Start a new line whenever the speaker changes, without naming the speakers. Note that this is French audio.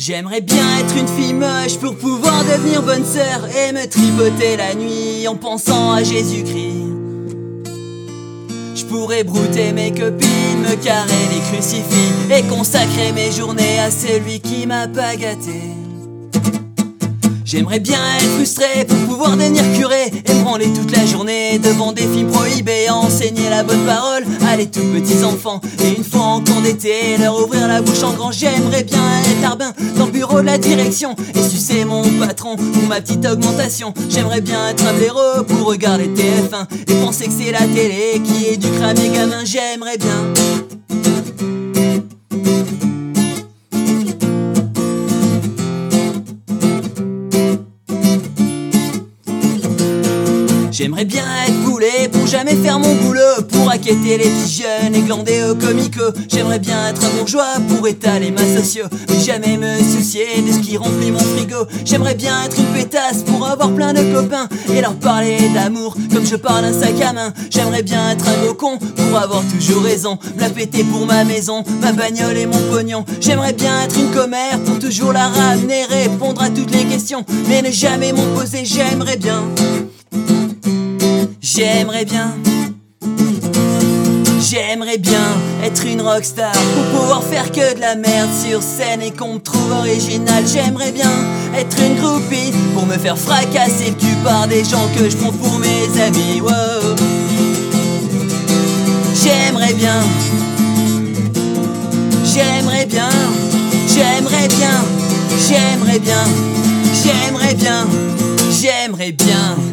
J'aimerais bien être une fille moche pour pouvoir devenir bonne sœur et me tripoter la nuit en pensant à Jésus-Christ. Je pourrais brouter mes copines, me carrer les crucifix et consacrer mes journées à celui qui m'a pas gâté. J'aimerais bien être frustré pour pouvoir devenir curé et me branler toute la journée devant des films prohibés, enseigner la bonne parole à les tout petits enfants. Et une fois en camp d'été, leur ouvrir la bouche en grand. J'aimerais bien être larbin dans le bureau de la direction et sucer mon patron pour ma petite augmentation. J'aimerais bien être un blaireau pour regarder TF1 et penser que c'est la télé qui éduquera mes gamins. J'aimerais bien. J'aimerais bien être boulet pour jamais faire mon boulot, pour raqueter les petits jeunes et glander au comico. J'aimerais bien être un bourgeois pour étaler ma socio, mais jamais me soucier de ce qui remplit mon frigo. J'aimerais bien être une pétasse pour avoir plein de copains et leur parler d'amour comme je parle d'un sac à main. J'aimerais bien être un gros con pour avoir toujours raison, me la péter pour ma maison, ma bagnole et mon pognon. J'aimerais bien être une commère pour toujours la ramener, répondre à toutes les questions mais ne jamais m'en poser. J'aimerais bien. J'aimerais bien être une rockstar pour pouvoir faire que de la merde sur scène et qu'on me trouve original. J'aimerais bien être une groupie pour me faire fracasser le cul par des gens que je prends pour mes amis. Wow. J'aimerais bien. J'aimerais bien. J'aimerais bien. J'aimerais bien. J'aimerais bien. J'aimerais bien.